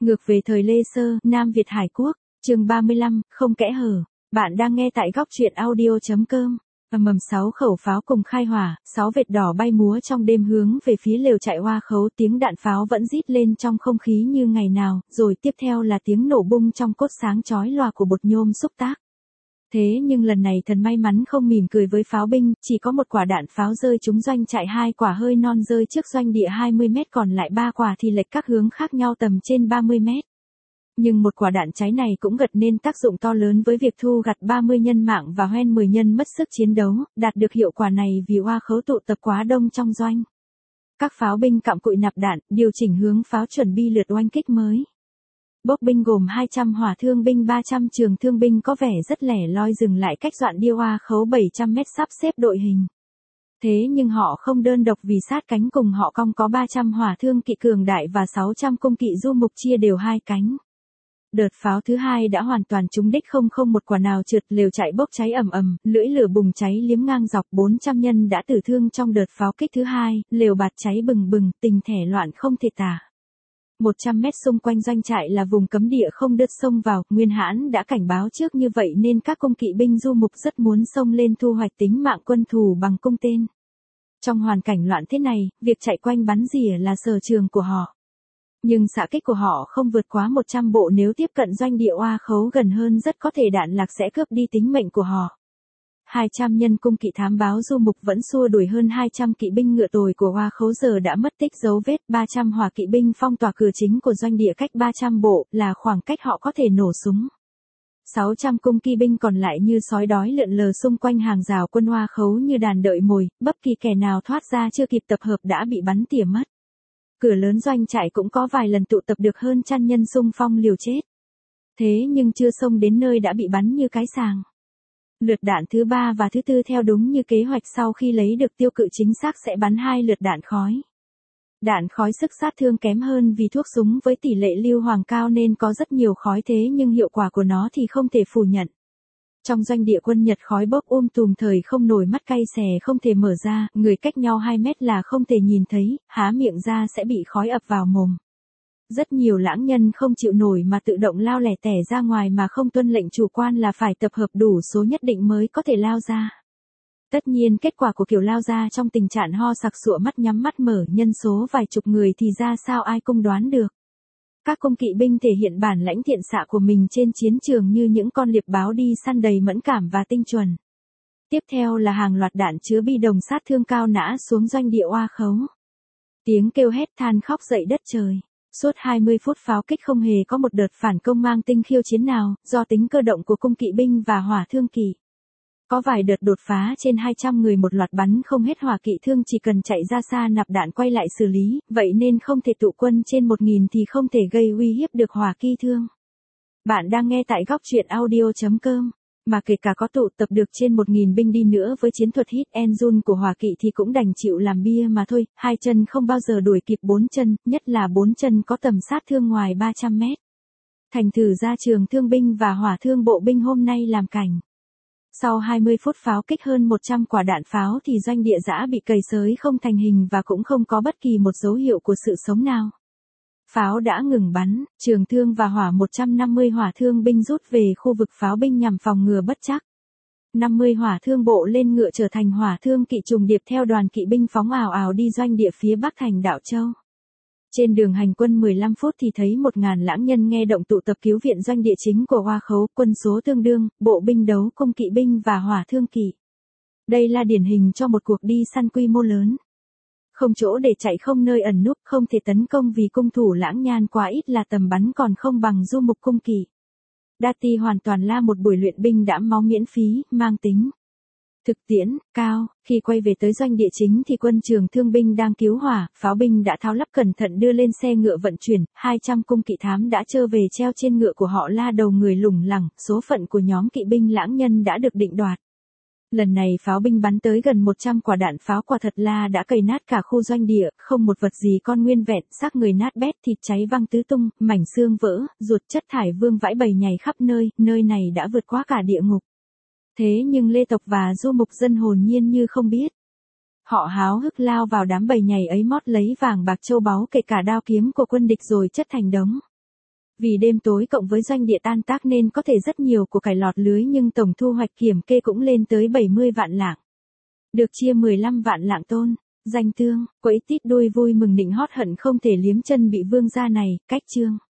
Ngược về thời Lê Sơ, Nam Việt Hải Quốc, chương 35, không kẽ hở. Bạn đang nghe tại góc truyện audio.com. Ầm 6 khẩu pháo cùng khai hỏa, 6 vệt đỏ bay múa trong đêm hướng về phía lều trại Hoa Khấu, tiếng đạn pháo vẫn rít lên trong không khí như ngày nào, rồi tiếp theo là tiếng nổ bung trong cốt sáng chói lòa của bột nhôm xúc tác. Thế nhưng lần này thần may mắn không mỉm cười với pháo binh, chỉ có một quả đạn pháo rơi trúng doanh trại, 2 quả hơi non rơi trước doanh địa 20 mét, còn lại 3 quả thì lệch các hướng khác nhau tầm trên 30 mét. Nhưng một quả đạn cháy này cũng gặt nên tác dụng to lớn với việc thu gặt 30 nhân mạng và hoen 10 nhân mất sức chiến đấu, đạt được hiệu quả này vì Hoa Khấu tụ tập quá đông trong doanh. Các pháo binh cặm cụi nạp đạn, điều chỉnh hướng pháo chuẩn bị lượt oanh kích mới. Bốc binh gồm 200 hỏa thương binh, 300 trường thương binh có vẻ rất lẻ loi dừng lại cách Doạn Điêu Hoa Khấu 700 mét sắp xếp đội hình. Thế nhưng họ không đơn độc vì sát cánh cùng họ cong có 300 hỏa thương kỵ cường đại và 600 cung kỵ du mục chia đều hai cánh. Đợt pháo thứ hai đã hoàn toàn trúng đích, không một quả nào trượt, lều trại bốc cháy ầm ầm, lưỡi lửa bùng cháy liếm ngang dọc, 400 nhân đã tử thương trong đợt pháo kích thứ hai, lều bạt cháy bừng bừng, tình thể loạn không thể tả. 100 mét xung quanh doanh trại là vùng cấm địa không được xông vào, Nguyên Hãn đã cảnh báo trước như vậy nên các cung kỵ binh du mục rất muốn xông lên thu hoạch tính mạng quân thù bằng cung tên. Trong hoàn cảnh loạn thế này, việc chạy quanh bắn rỉa là sở trường của họ. Nhưng xạ kích của họ không vượt quá 100 bộ, nếu tiếp cận doanh địa Hoa Khấu gần hơn rất có thể đạn lạc sẽ cướp đi tính mệnh của họ. 200 nhân cung kỵ thám báo du mục vẫn xua đuổi hơn 200 kỵ binh ngựa tồi của Hoa Khấu giờ đã mất tích dấu vết, 300 hỏa kỵ binh phong tỏa cửa chính của doanh địa cách 300 bộ là khoảng cách họ có thể nổ súng. 600 cung kỵ binh còn lại như sói đói lượn lờ xung quanh hàng rào quân Hoa Khấu như đàn đợi mồi, bất kỳ kẻ nào thoát ra chưa kịp tập hợp đã bị bắn tỉa mất. Cửa lớn doanh trại cũng có vài lần tụ tập được hơn trăm nhân xung phong liều chết. Thế nhưng chưa xông đến nơi đã bị bắn như cái sàng. Lượt đạn thứ 3 và thứ 4 theo đúng như kế hoạch, sau khi lấy được tiêu cự chính xác sẽ bắn 2 lượt đạn khói. Đạn khói sức sát thương kém hơn vì thuốc súng với tỷ lệ lưu hoàng cao nên có rất nhiều khói, thế nhưng hiệu quả của nó thì không thể phủ nhận. Trong doanh địa quân Nhật khói bốc tùm thời không nổi, mắt cay xè không thể mở ra, người cách nhau 2 mét là không thể nhìn thấy, há miệng ra sẽ bị khói ập vào mồm. Rất nhiều lãng nhân không chịu nổi mà tự động lao lẻ tẻ ra ngoài mà không tuân lệnh chủ quan là phải tập hợp đủ số nhất định mới có thể lao ra. Tất nhiên kết quả của kiểu lao ra trong tình trạng ho sặc sụa, mắt nhắm mắt mở, nhân số vài chục người thì ra sao ai cũng đoán được. Các cung kỵ binh thể hiện bản lãnh thiện xạ của mình trên chiến trường như những con liệp báo đi săn đầy mẫn cảm và tinh chuẩn. Tiếp theo là hàng loạt đạn chứa bi đồng sát thương cao nã xuống doanh địa Hoa Khấu. Tiếng kêu hét than khóc dậy đất trời. Suốt 20 phút pháo kích không hề có một đợt phản công mang tinh khiêu chiến nào, do tính cơ động của cung kỵ binh và hỏa thương kỵ. Có vài đợt đột phá trên 200 người một loạt bắn không hết, hỏa kỵ thương chỉ cần chạy ra xa nạp đạn quay lại xử lý, vậy nên không thể tụ quân trên 1000 thì không thể gây uy hiếp được hỏa kỵ thương. Bạn đang nghe tại góc truyện audio.com. Mà kể cả có tụ tập được trên 1000 binh đi nữa với chiến thuật hit and run của hỏa kỵ thì cũng đành chịu làm bia mà thôi, 2 chân không bao giờ đuổi kịp 4 chân, nhất là 4 chân có tầm sát thương ngoài 300 mét. Thành thử ra trường thương binh và hỏa thương bộ binh hôm nay làm cảnh. Sau 20 phút pháo kích hơn 100 quả đạn pháo thì doanh địa giã bị cầy xới không thành hình và cũng không có bất kỳ một dấu hiệu của sự sống nào. Pháo đã ngừng bắn, trường thương và hỏa 150 hỏa thương binh rút về khu vực pháo binh nhằm phòng ngừa bất trắc. 50 hỏa thương bộ lên ngựa trở thành hỏa thương kỵ trùng điệp theo đoàn kỵ binh phóng ào ào đi doanh địa phía bắc thành Đạo Châu. Trên đường hành quân 15 phút thì thấy 1000 lãng nhân nghe động tụ tập cứu viện doanh địa chính của Hoa Khấu, quân số tương đương, bộ binh đấu cung kỵ binh và hỏa thương kỵ. Đây là điển hình cho một cuộc đi săn quy mô lớn. Không chỗ để chạy, không nơi ẩn núp, không thể tấn công vì cung thủ lãng nhan quá ít, là tầm bắn còn không bằng du mục cung kỵ. Đati hoàn toàn là một buổi luyện binh đã máu miễn phí, mang tính thực tiễn cao. Khi quay về tới doanh địa chính thì quân trường thương binh đang cứu hỏa, pháo binh đã tháo lắp cẩn thận đưa lên xe ngựa vận chuyển, 200 cung kỵ thám đã trơ về treo trên ngựa của họ la đầu người lủng lẳng, số phận của nhóm kỵ binh lãng nhân đã được định đoạt. Lần này pháo binh bắn tới gần 100 quả đạn pháo, quả thật là đã cày nát cả khu doanh địa, không một vật gì con nguyên vẹn, xác người nát bét, thịt cháy văng tứ tung, mảnh xương vỡ, ruột chất thải vương vãi bầy nhảy khắp nơi, nơi này đã vượt quá cả địa ngục. Thế nhưng Lê tộc và du mục dân hồn nhiên như không biết. Họ háo hức lao vào đám bầy nhảy ấy mót lấy vàng bạc châu báu kể cả đao kiếm của quân địch rồi chất thành đống. Vì đêm tối cộng với doanh địa tan tác nên có thể rất nhiều của cải lọt lưới nhưng tổng thu hoạch kiểm kê cũng lên tới 70 vạn lạng. Được chia 15 vạn lạng tôn. Danh tương, quẫy tít đuôi vui mừng định hót hận không thể liếm chân bị vương gia này, cách chương.